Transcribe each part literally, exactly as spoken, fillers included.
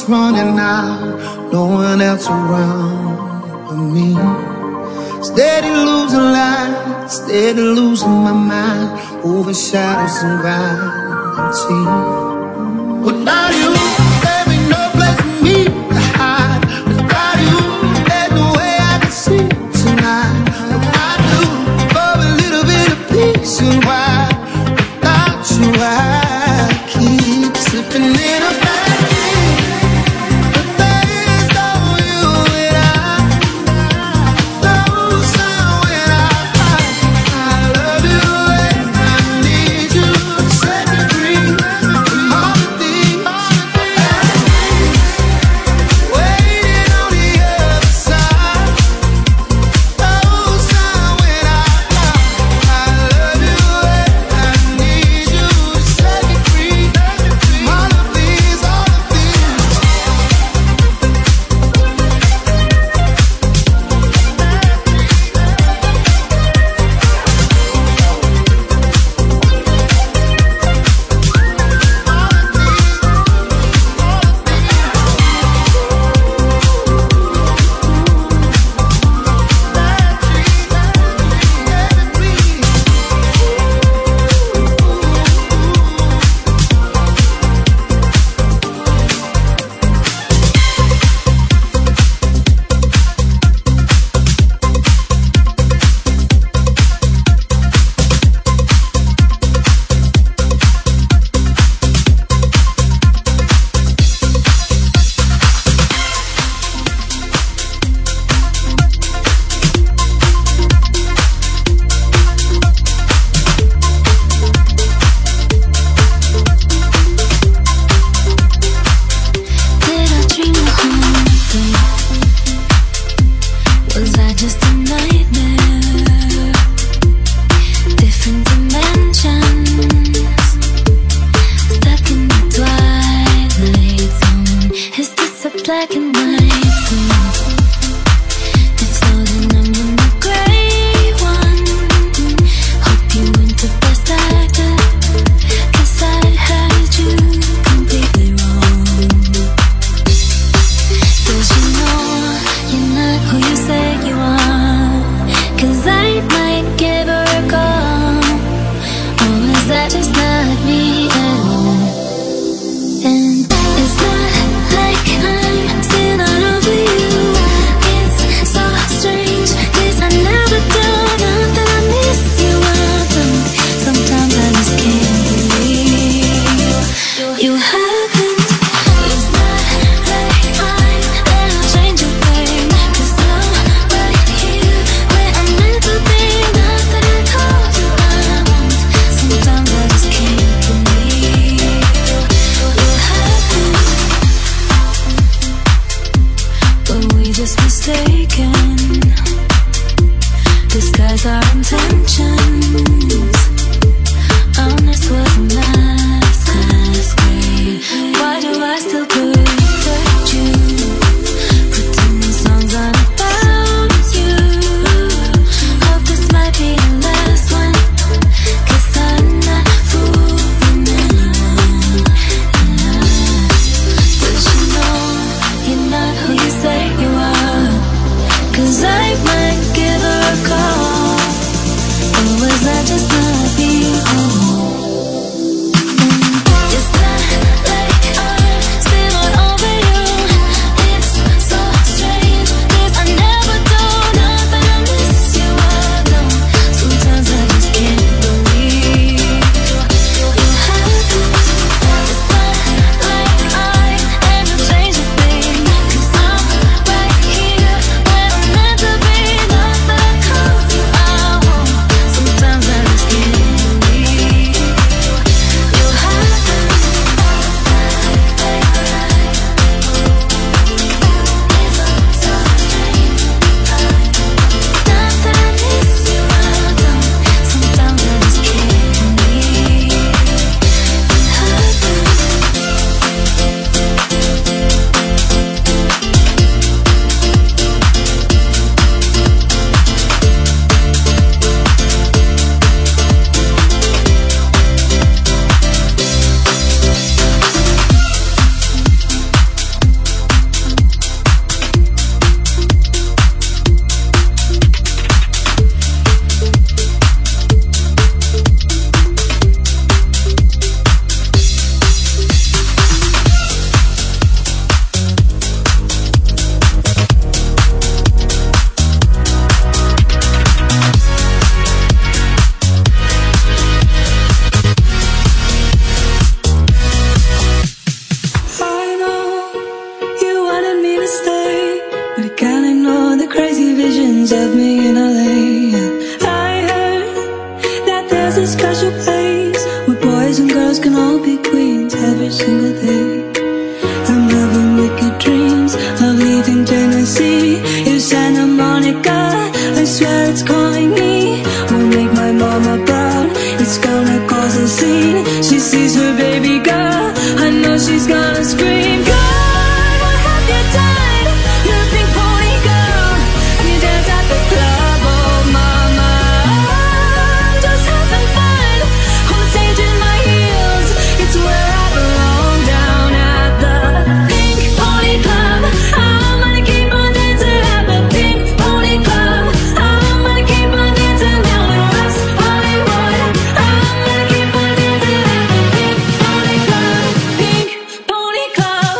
heart's running out, no one else around but me. Steady losing light, steady losing my mind, overshadows and gravity. Without you, there ain't no place for me to hide. Without you, there's no way I can see tonight. I do for a little bit of peace and why. Without you, I keep slipping in a bad dream. But there is no you and I. No sound when I cry. I love you and I need you. Set me free from all the things can all be queens every single day. I'm having wicked dreams of leaving Tennessee. It's Santa Monica, I swear it's calling me. Won't make my mama proud, it's gonna cause a scene. She sees her baby girl, I know she's gonna scream. God, what have you done? You're a pink pony girl, and you dance at the club. Oh mama, I'm just having fun on the stage in my heels. It's where I belong, down at the Pink Pony Club. I'm gonna keep on dancing at the Pink Pony Club. I'm gonna keep on dancing down in West Hollywood. I'm gonna keep on dancing at the Pink Pony Club. Pink Pony Club.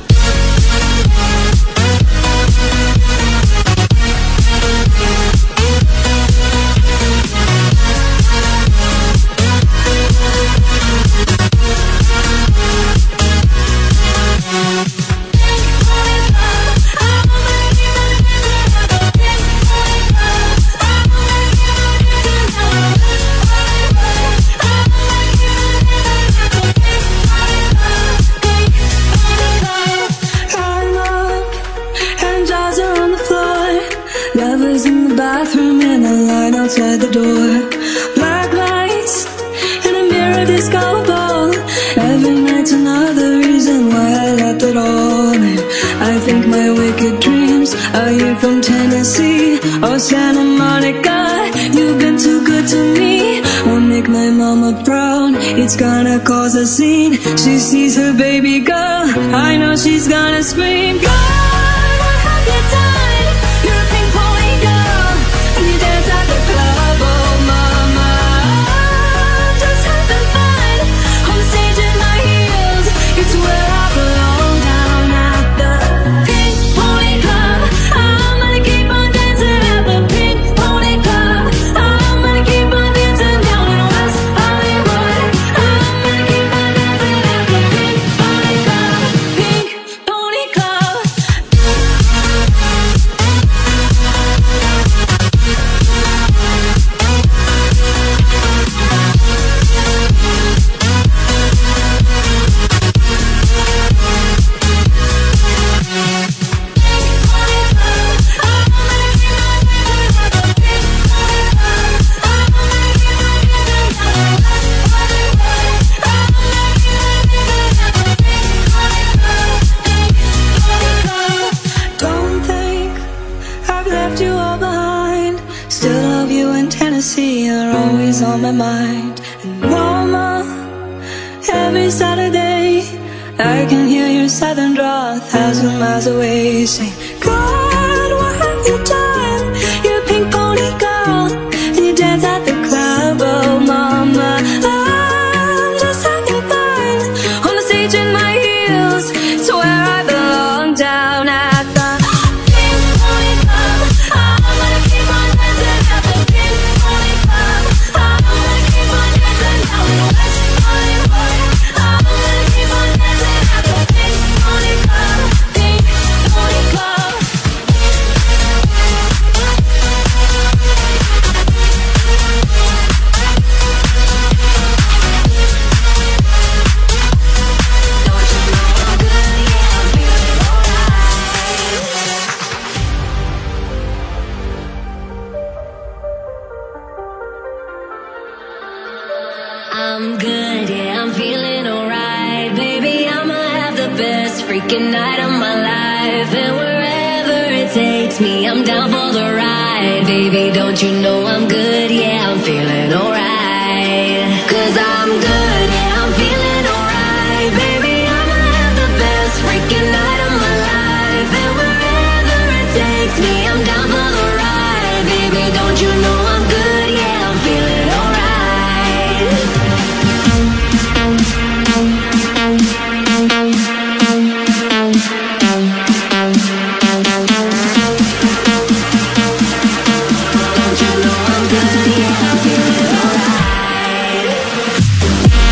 Lovers in the bathroom and a line outside the door. Black lights and a mirror disco ball. Every night's another reason why I left it all. And I think my wicked dreams are you from Tennessee or Santa Monica. You've been too good to me. Won't make my mama proud, it's gonna cause a scene. She sees her baby girl, I know she's gonna scream. God, what have you done? You're a pink pony girl, and you dance at the club. Oh mama, I'm just having fun on the stage in my heels. It's where I belong, down at the Pink Pony Club. I'm gonna keep on dancing at the Pink Pony Club. I'm gonna keep on dancing down in West Hollywood. I'm gonna keep on dancing at the Pink Pony Club. Pink Pony Club. Don't think I've left you all behind. Still love you in Tennessee, you're always on my mind. And mama, every Saturday I can hear your southern drawl a thousand miles away. Saying, God, what have you done? You're a pink pony girl, and you dance at the club. Oh mama, I'm just having fun on the stage in my heels. It's where I belong, down at the Pink Pony Club. I'm gonna keep on dancing at the Pink Pony Club. I'm gonna keep on dancing down in West Hollywood. I'm gonna keep on dancing at the Pink Pony Club. Pink Pony Club. I'm good, yeah, I'm feeling alright. Baby, I'ma have the best freaking night of my life. And wherever it takes me, I'm down for the ride. Baby, don't you know I'm good, yeah, I'm feeling alright. Cause I'm good, yeah, I'm feeling alright. Baby, I'ma have the best freaking night of my life. And wherever it takes me, I'm down for the ride. Baby, don't you know I'm good, yeah, I'm feeling alright. Don't you know I'm good, yeah, I'm feeling alright.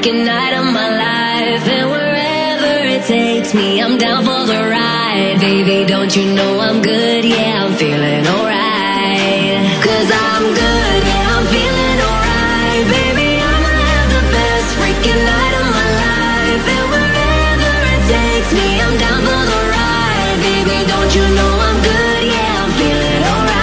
freaking night of my life. And wherever it takes me, I'm down for the ride. Baby, don't you know I'm good? Yeah, I'm feeling alright. Cause I'm good, yeah, I'm feeling alright. Baby, I'ma have the best freaking night of my life. And wherever it takes me, I'm down for the ride. Baby, don't you know I'm good? Yeah, I'm feeling alright.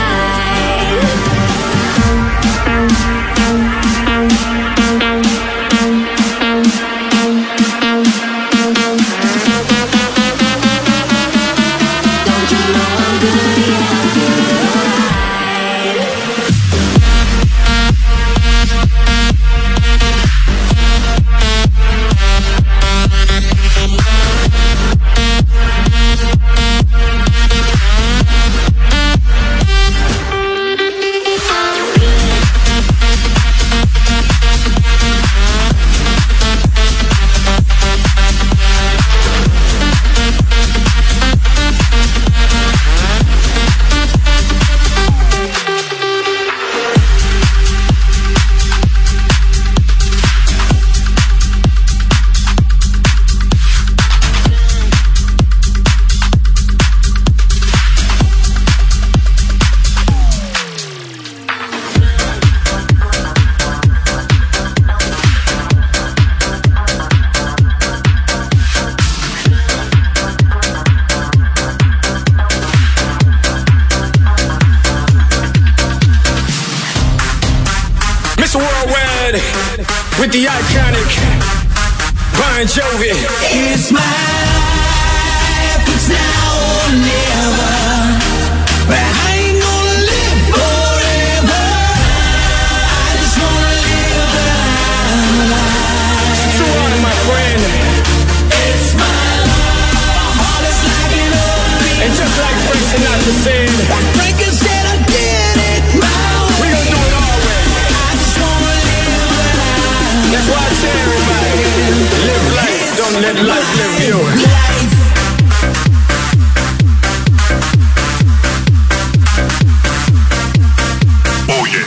With the iconic Bon Jovi. It's my life, it's now or never. But I ain't gonna live forever. I just wanna live my life. Too hard, my friend. It's my life, my heart is like an open. And just like Frank Sinatra said, like Frankie said, I did it my way. We gon' do it our way. I just wanna live my life. That's why I tell everybody, live life, don't let life live you. Life. Oh yeah.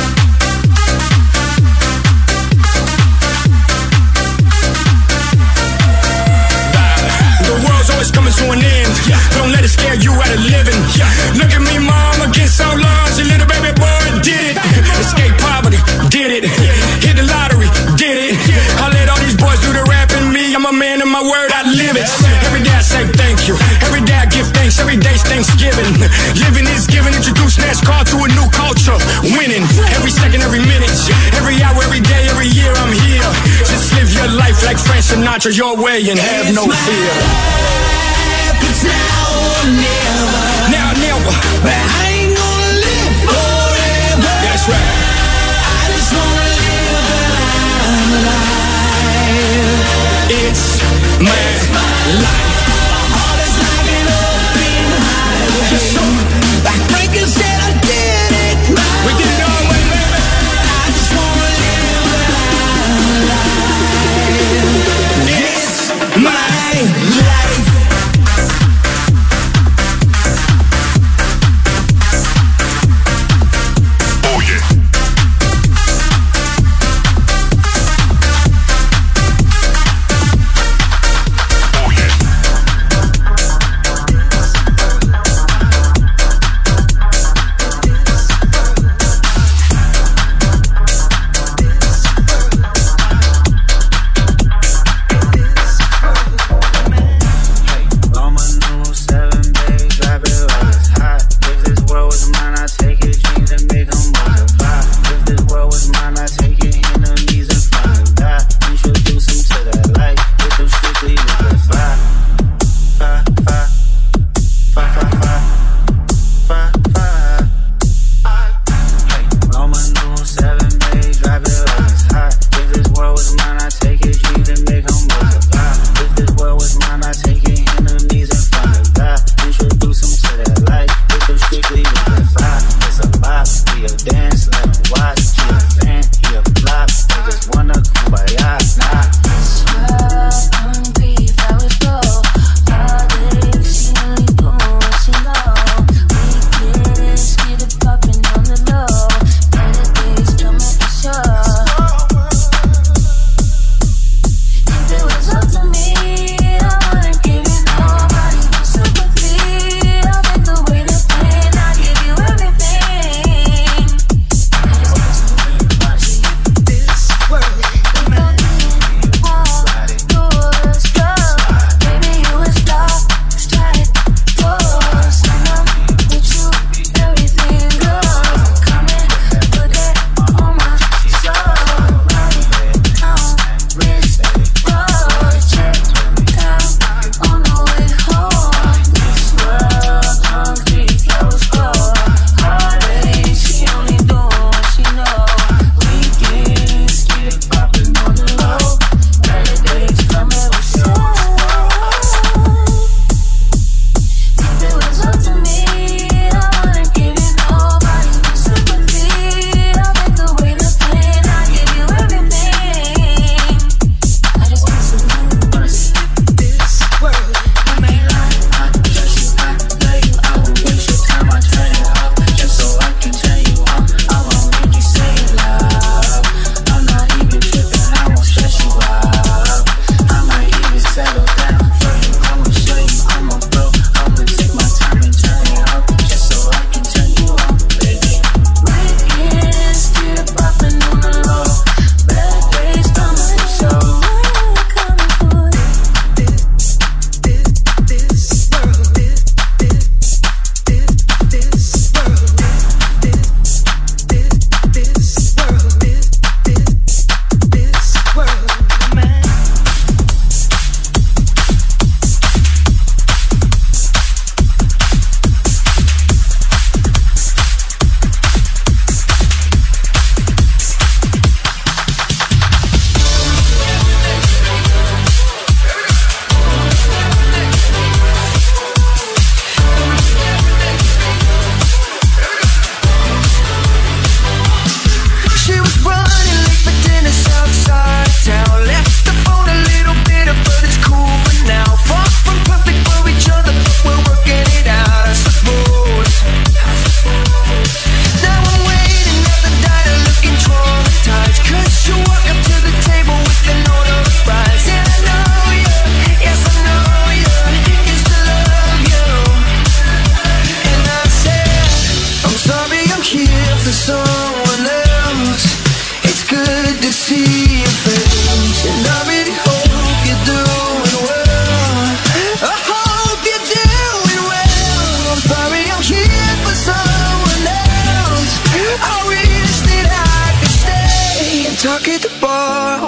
The world's always coming to an end. Don't let it scare you out of living. Look at me, mom, against all odds. A little baby boy did it. Escape poverty, did it. Hit the lottery, did it. I let all these boys do the rapping. Me, I'm a man of my word, I live it. Every day I say thank you. Every day I give thanks. Every day's Thanksgiving. Living is giving. Introduce NASCAR to a new culture. Winning every second, every minute, every hour, every day, every year. I'm here. Just live your life like Frank Sinatra, your way, and have no fear. It's now or never. Now, never. But I ain't gonna live forever. That's right. I just wanna live my life. It's my, it's my life. My heart is like an open highway. So, like Frankie said, I did it my We did it our way, baby. I just wanna live my life. It's my life. Oh yeah.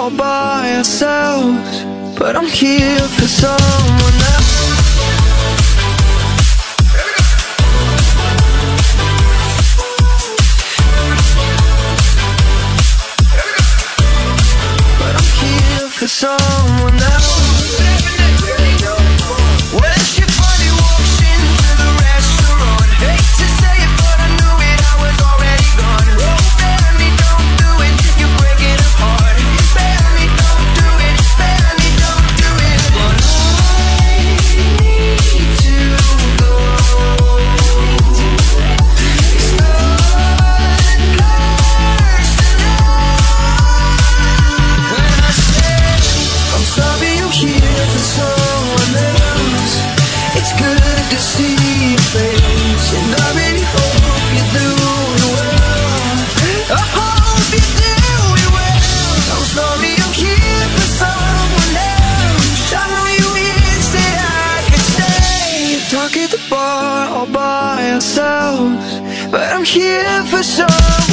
all by ourselves, but I'm here for someone else. But I'm here for someone else. When she finally walks into the restaurant, hate to say it, but I knew it, I was already gone. Oh, Bailey, don't do it, you're breaking apart. Bailey, don't do it, Bailey, don't do it. But I need to go. It's not personal. When I said I'm sorry, I'm here for someone else, it's good to see your face, and I really hope you're doing well. I hope you're doing well. I'm sorry, I'm here for someone else. I know you wish that I could stay, talk at the bar all by ourselves, but I'm here for someone